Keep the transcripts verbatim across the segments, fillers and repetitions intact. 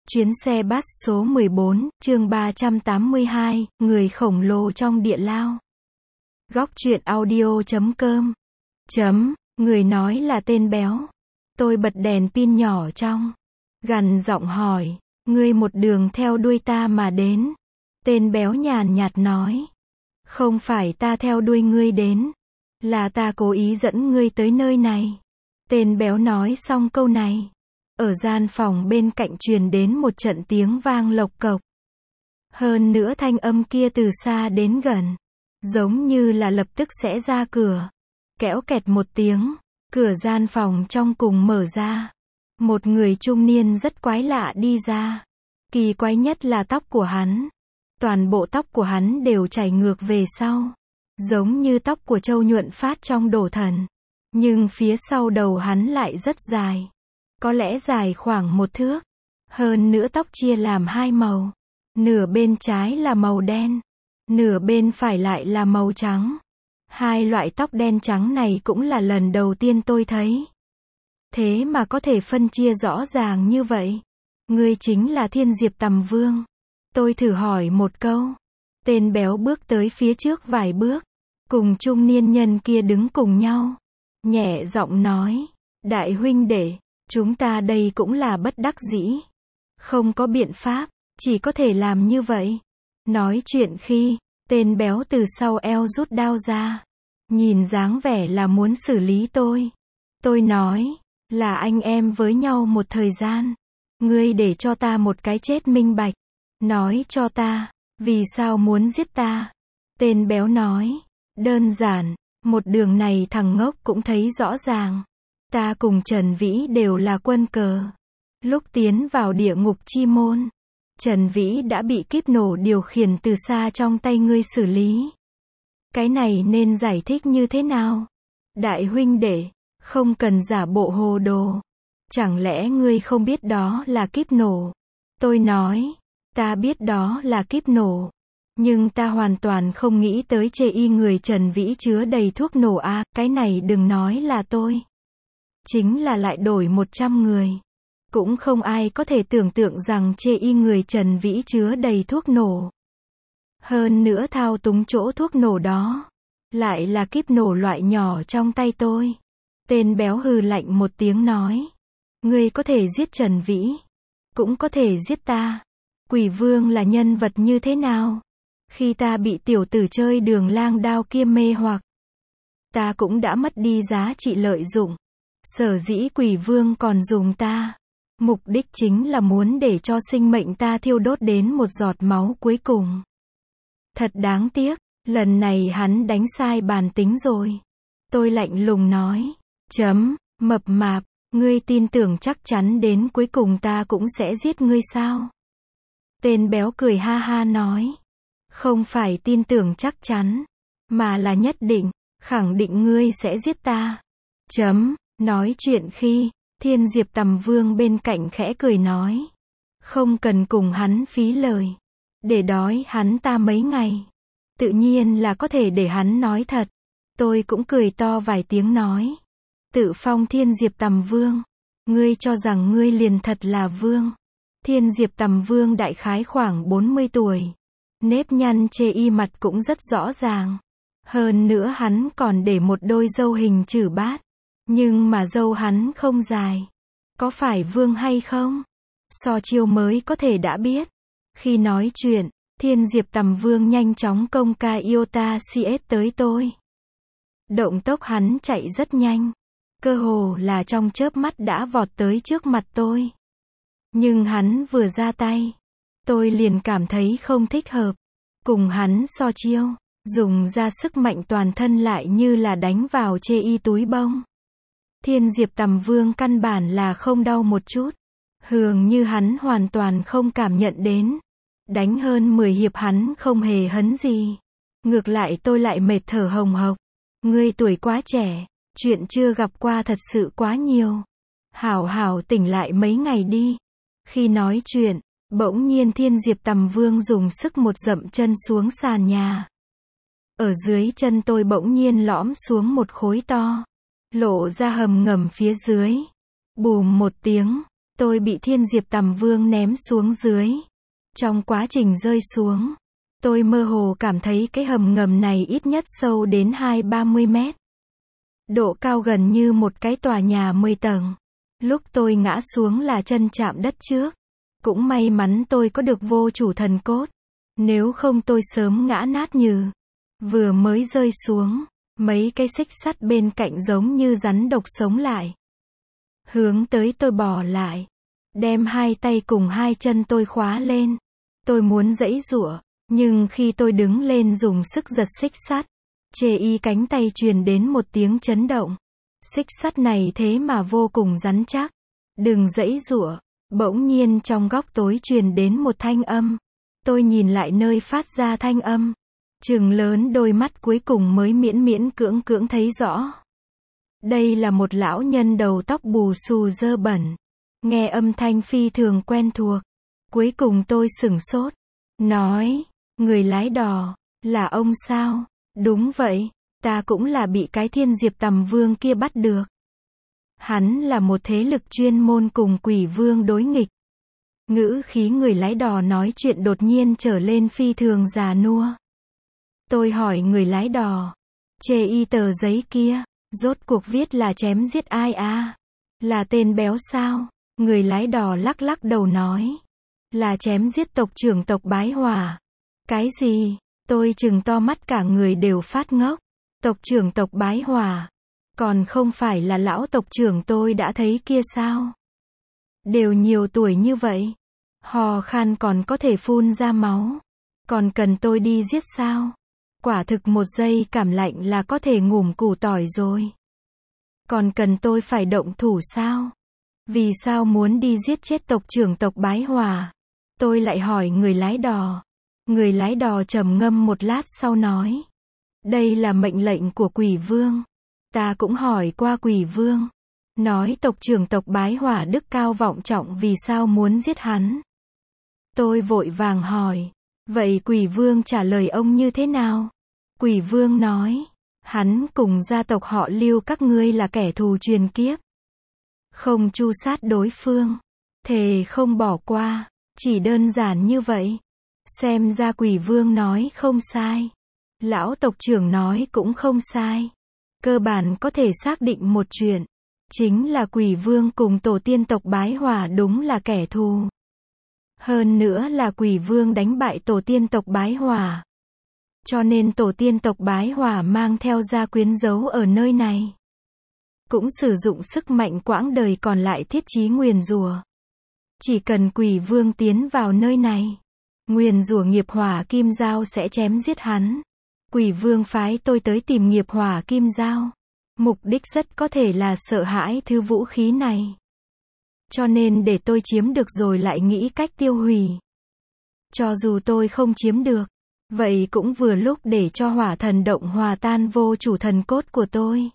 Chuyến xe bus số mười bốn, chương ba trăm tám mươi hai, người khổng lồ trong địa lao. Góc truyện audio chấm com. Chấm, người nói là tên béo. Tôi bật đèn pin nhỏ trong. Gằn giọng hỏi, ngươi một đường theo đuôi ta mà đến. Tên béo nhàn nhạt nói. Không phải ta theo đuôi ngươi đến. Là ta cố ý dẫn ngươi tới nơi này. Tên béo nói xong câu này. Ở gian phòng bên cạnh truyền đến một trận tiếng vang lộc cộc. Hơn nữa thanh âm kia từ xa đến gần. Giống như là lập tức sẽ ra cửa. Kéo kẹt một tiếng. Cửa gian phòng trong cùng mở ra. Một người trung niên rất quái lạ đi ra. Kỳ quái nhất là tóc của hắn. Toàn bộ tóc của hắn đều chảy ngược về sau. Giống như tóc của Châu Nhuận Phát trong Đổ Thần. Nhưng phía sau đầu hắn lại rất dài. Có lẽ dài khoảng một thước. Hơn nữa tóc chia làm hai màu. Nửa bên trái là màu đen. Nửa bên phải lại là màu trắng. Hai loại tóc đen trắng này cũng là lần đầu tiên tôi thấy. Thế mà có thể phân chia rõ ràng như vậy. Ngươi chính là Thiên Diệp Tầm Vương. Tôi thử hỏi một câu. Tên béo bước tới phía trước vài bước. Cùng trung niên nhân kia đứng cùng nhau. Nhẹ giọng nói. Đại huynh đệ. Chúng ta đây cũng là bất đắc dĩ. Không có biện pháp, chỉ có thể làm như vậy. Nói chuyện khi, tên béo từ sau eo rút đao ra. Nhìn dáng vẻ là muốn xử lý tôi. Tôi nói, là anh em với nhau một thời gian. Ngươi để cho ta một cái chết minh bạch. Nói cho ta, vì sao muốn giết ta? Tên béo nói, đơn giản, một đường này thằng ngốc cũng thấy rõ ràng. Ta cùng Trần Vĩ đều là quân cờ. Lúc tiến vào địa ngục chi môn, Trần Vĩ đã bị kíp nổ điều khiển từ xa trong tay ngươi xử lý. Cái này nên giải thích như thế nào? Đại huynh đệ, không cần giả bộ hồ đồ. Chẳng lẽ ngươi không biết đó là kíp nổ? Tôi nói, ta biết đó là kíp nổ. Nhưng ta hoàn toàn không nghĩ tới chê y người Trần Vĩ chứa đầy thuốc nổ a, à, cái này đừng nói là tôi. Chính là lại đổi một trăm người. Cũng không ai có thể tưởng tượng rằng chê y người Trần Vĩ chứa đầy thuốc nổ. Hơn nữa thao túng chỗ thuốc nổ đó. Lại là kíp nổ loại nhỏ trong tay tôi. Tên béo hừ lạnh một tiếng nói. Ngươi có thể giết Trần Vĩ. Cũng có thể giết ta. Quỷ vương là nhân vật như thế nào? Khi ta bị tiểu tử chơi đường lang đao kia mê hoặc. Ta cũng đã mất đi giá trị lợi dụng. Sở dĩ quỷ vương còn dùng ta. Mục đích chính là muốn để cho sinh mệnh ta thiêu đốt đến một giọt máu cuối cùng. Thật đáng tiếc, lần này hắn đánh sai bàn tính rồi. Tôi lạnh lùng nói. Chấm, mập mạp, ngươi tin tưởng chắc chắn đến cuối cùng ta cũng sẽ giết ngươi sao? Tên béo cười ha ha nói. Không phải tin tưởng chắc chắn, mà là nhất định, khẳng định ngươi sẽ giết ta. Chấm. Nói chuyện khi, Thiên Diệp Tầm Vương bên cạnh khẽ cười nói. Không cần cùng hắn phí lời. Để đói hắn ta mấy ngày. Tự nhiên là có thể để hắn nói thật. Tôi cũng cười to vài tiếng nói. Tự phong Thiên Diệp Tầm Vương. Ngươi cho rằng ngươi liền thật là vương. Thiên Diệp Tầm Vương đại khái khoảng bốn mươi tuổi. Nếp nhăn chê y mặt cũng rất rõ ràng. Hơn nữa hắn còn để một đôi râu hình chữ bát. Nhưng mà râu hắn không dài. Có phải vương hay không? So chiêu mới có thể đã biết. Khi nói chuyện, Thiên Diệp Tầm Vương nhanh chóng công ca Iota xê ét tới tôi. Động tốc hắn chạy rất nhanh. Cơ hồ là trong chớp mắt đã vọt tới trước mặt tôi. Nhưng hắn vừa ra tay. Tôi liền cảm thấy không thích hợp. Cùng hắn so chiêu. Dùng ra sức mạnh toàn thân lại như là đánh vào chê y túi bông. Thiên Diệp Tầm Vương căn bản là không đau một chút. Hường như hắn hoàn toàn không cảm nhận đến. Đánh hơn mười hiệp hắn không hề hấn gì. Ngược lại tôi lại mệt thở hồng hộc. Ngươi tuổi quá trẻ. Chuyện chưa gặp qua thật sự quá nhiều. Hảo hảo tỉnh lại mấy ngày đi. Khi nói chuyện, bỗng nhiên Thiên Diệp Tầm Vương dùng sức một dậm chân xuống sàn nhà. Ở dưới chân tôi bỗng nhiên lõm xuống một khối to. Lộ ra hầm ngầm phía dưới. Bùm một tiếng. Tôi bị Thiên Diệp Tầm Vương ném xuống dưới. Trong quá trình rơi xuống, tôi mơ hồ cảm thấy cái hầm ngầm này ít nhất sâu đến hai ba mươi mét. Độ cao gần như một cái tòa nhà mười tầng. Lúc tôi ngã xuống là chân chạm đất trước. Cũng may mắn tôi có được vô chủ thần cốt. Nếu không tôi sớm ngã nát nhừ. Vừa mới rơi xuống, mấy cái xích sắt bên cạnh giống như rắn độc sống lại. Hướng tới tôi bò lại. Đem hai tay cùng hai chân tôi khóa lên. Tôi muốn giãy giụa, nhưng khi tôi đứng lên dùng sức giật xích sắt, chê y cánh tay truyền đến một tiếng chấn động. Xích sắt này thế mà vô cùng rắn chắc. Đừng giãy giụa. Bỗng nhiên trong góc tối truyền đến một thanh âm. Tôi nhìn lại nơi phát ra thanh âm. Trừng lớn đôi mắt cuối cùng mới miễn miễn cưỡng cưỡng thấy rõ. Đây là một lão nhân đầu tóc bù xù dơ bẩn. Nghe âm thanh phi thường quen thuộc. Cuối cùng tôi sửng sốt. Nói, người lái đò, là ông sao? Đúng vậy, ta cũng là bị cái Thiên Diệp Tầm Vương kia bắt được. Hắn là một thế lực chuyên môn cùng quỷ vương đối nghịch. Ngữ khí người lái đò nói chuyện đột nhiên trở lên phi thường già nua. Tôi hỏi người lái đò, chê y tờ giấy kia, rốt cuộc viết là chém giết ai à? Là tên béo sao? Người lái đò lắc lắc đầu nói, là chém giết tộc trưởng tộc Bái Hỏa. Cái gì? Tôi trừng to mắt cả người đều phát ngốc. Tộc trưởng tộc Bái Hỏa. Còn không phải là lão tộc trưởng tôi đã thấy kia sao? Đều nhiều tuổi như vậy. Hò khan còn có thể phun ra máu. Còn cần tôi đi giết sao? Quả thực một giây cảm lạnh là có thể ngủm củ tỏi rồi. Còn cần tôi phải động thủ sao? Vì sao muốn đi giết chết tộc trưởng tộc Bái Hỏa? Tôi lại hỏi người lái đò. Người lái đò trầm ngâm một lát sau nói. Đây là mệnh lệnh của quỷ vương. Ta cũng hỏi qua quỷ vương. Nói tộc trưởng tộc Bái Hỏa đức cao vọng trọng vì sao muốn giết hắn. Tôi vội vàng hỏi. Vậy quỷ vương trả lời ông như thế nào? Quỷ vương nói. Hắn cùng gia tộc họ Lưu các ngươi là kẻ thù truyền kiếp. Không tru sát đối phương. Thề không bỏ qua. Chỉ đơn giản như vậy. Xem ra quỷ vương nói không sai. Lão tộc trưởng nói cũng không sai. Cơ bản có thể xác định một chuyện. Chính là quỷ vương cùng tổ tiên tộc Bái Hỏa đúng là kẻ thù. Hơn nữa là quỷ vương đánh bại tổ tiên tộc Bái Hỏa. Cho nên tổ tiên tộc Bái Hỏa mang theo gia quyến giấu ở nơi này. Cũng sử dụng sức mạnh quãng đời còn lại thiết chí nguyền rủa. Chỉ cần quỷ vương tiến vào nơi này, nguyền rủa nghiệp hỏa kim dao sẽ chém giết hắn. Quỷ vương phái tôi tới tìm nghiệp hỏa kim dao. Mục đích rất có thể là sợ hãi thứ vũ khí này. Cho nên để tôi chiếm được rồi lại nghĩ cách tiêu hủy. Cho dù tôi không chiếm được, vậy cũng vừa lúc để cho hỏa thần động hòa tan vô chủ thần cốt của tôi.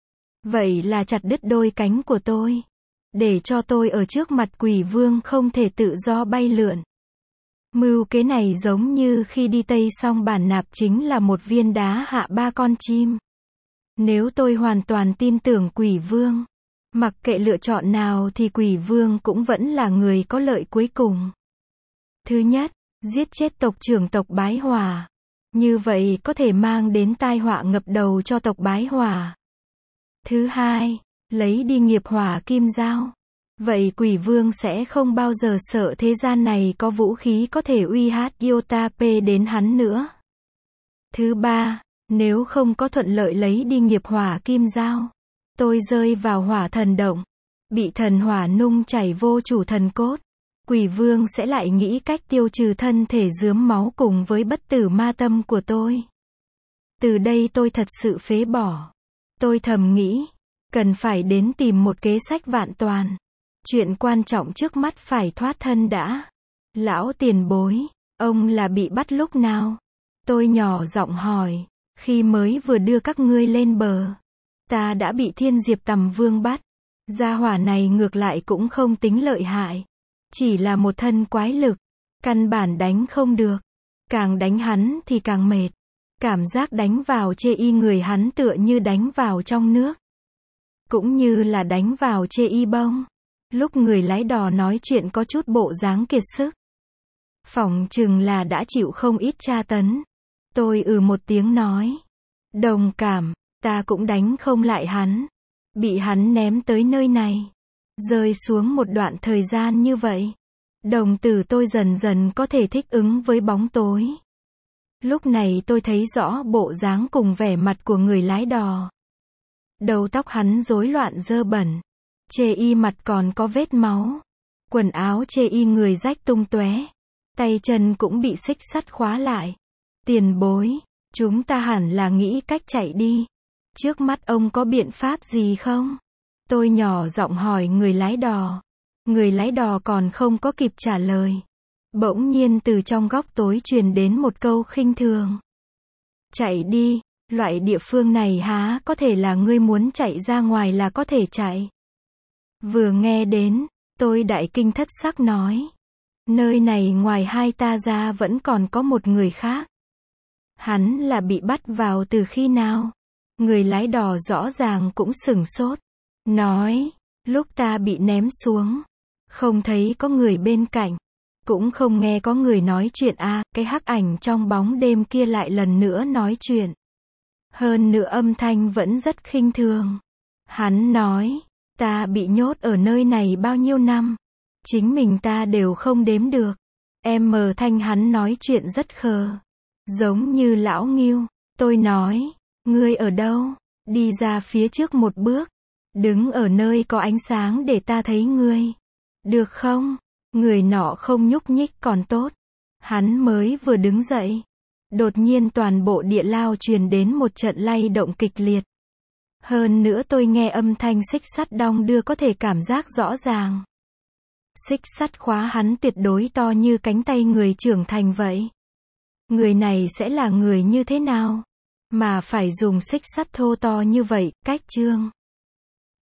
Vậy là chặt đứt đôi cánh của tôi. Để cho tôi ở trước mặt quỷ vương không thể tự do bay lượn. Mưu kế này giống như khi đi Tây xong bản nạp chính là một viên đá hạ ba con chim. Nếu tôi hoàn toàn tin tưởng quỷ vương, mặc kệ lựa chọn nào thì quỷ vương cũng vẫn là người có lợi cuối cùng. Thứ nhất, giết chết tộc trưởng tộc Bái Hỏa. Như vậy có thể mang đến tai họa ngập đầu cho tộc Bái Hỏa. Thứ hai, lấy đi nghiệp hỏa kim dao. Vậy quỷ vương sẽ không bao giờ sợ thế gian này có vũ khí có thể uy hát iota p đến hắn nữa. Thứ ba, nếu không có thuận lợi lấy đi nghiệp hỏa kim dao, tôi rơi vào hỏa thần động, bị thần hỏa nung chảy vô chủ thần cốt, quỷ vương sẽ lại nghĩ cách tiêu trừ thân thể rướm máu cùng với bất tử ma tâm của tôi. Từ đây tôi thật sự phế bỏ. Tôi thầm nghĩ, cần phải đến tìm một kế sách vạn toàn. Chuyện quan trọng trước mắt phải thoát thân đã. Lão tiền bối, ông là bị bắt lúc nào? Tôi nhỏ giọng hỏi, khi mới vừa đưa các ngươi lên bờ. Ta đã bị Thiên Diệp Tầm Vương bắt. Gia hỏa này ngược lại cũng không tính lợi hại. Chỉ là một thân quái lực. Căn bản đánh không được. Càng đánh hắn thì càng mệt. Cảm giác đánh vào chê y người hắn tựa như đánh vào trong nước. Cũng như là đánh vào chê y bông. Lúc người lái đò nói chuyện có chút bộ dáng kiệt sức. Phỏng chừng là đã chịu không ít tra tấn. Tôi ừ một tiếng nói. Đồng cảm, ta cũng đánh không lại hắn. Bị hắn ném tới nơi này. Rơi xuống một đoạn thời gian như vậy. Đồng tử tôi dần dần có thể thích ứng với bóng tối. Lúc này tôi thấy rõ bộ dáng cùng vẻ mặt của người lái đò. Đầu tóc hắn rối loạn dơ bẩn. Chê y mặt còn có vết máu. Quần áo chê y người rách tung tóe. Tay chân cũng bị xích sắt khóa lại. Tiền bối, chúng ta hẳn là nghĩ cách chạy đi. Trước mắt ông có biện pháp gì không? Tôi nhỏ giọng hỏi người lái đò. Người lái đò còn không có kịp trả lời. Bỗng nhiên từ trong góc tối truyền đến một câu khinh thường. Chạy đi, loại địa phương này há có thể là ngươi muốn chạy ra ngoài là có thể chạy. Vừa nghe đến, tôi đại kinh thất sắc nói. Nơi này ngoài hai ta ra vẫn còn có một người khác. Hắn là bị bắt vào từ khi nào? Người lái đò rõ ràng cũng sửng sốt. Nói, lúc ta bị ném xuống. Không thấy có người bên cạnh. Cũng không nghe có người nói chuyện à, cái hắc ảnh trong bóng đêm kia lại lần nữa nói chuyện. Hơn nữa âm thanh vẫn rất khinh thường. Hắn nói, ta bị nhốt ở nơi này bao nhiêu năm. Chính mình ta đều không đếm được. Em mờ thanh hắn nói chuyện rất khờ. Giống như lão nghiêu. Tôi nói, ngươi ở đâu? Đi ra phía trước một bước. Đứng ở nơi có ánh sáng để ta thấy ngươi. Được không? Người nọ không nhúc nhích còn tốt. Hắn mới vừa đứng dậy. Đột nhiên toàn bộ địa lao truyền đến một trận lay động kịch liệt. Hơn nữa tôi nghe âm thanh xích sắt đong đưa có thể cảm giác rõ ràng. Xích sắt khóa hắn tuyệt đối to như cánh tay người trưởng thành vậy. Người này sẽ là người như thế nào? Mà phải dùng xích sắt thô to như vậy, cách chương.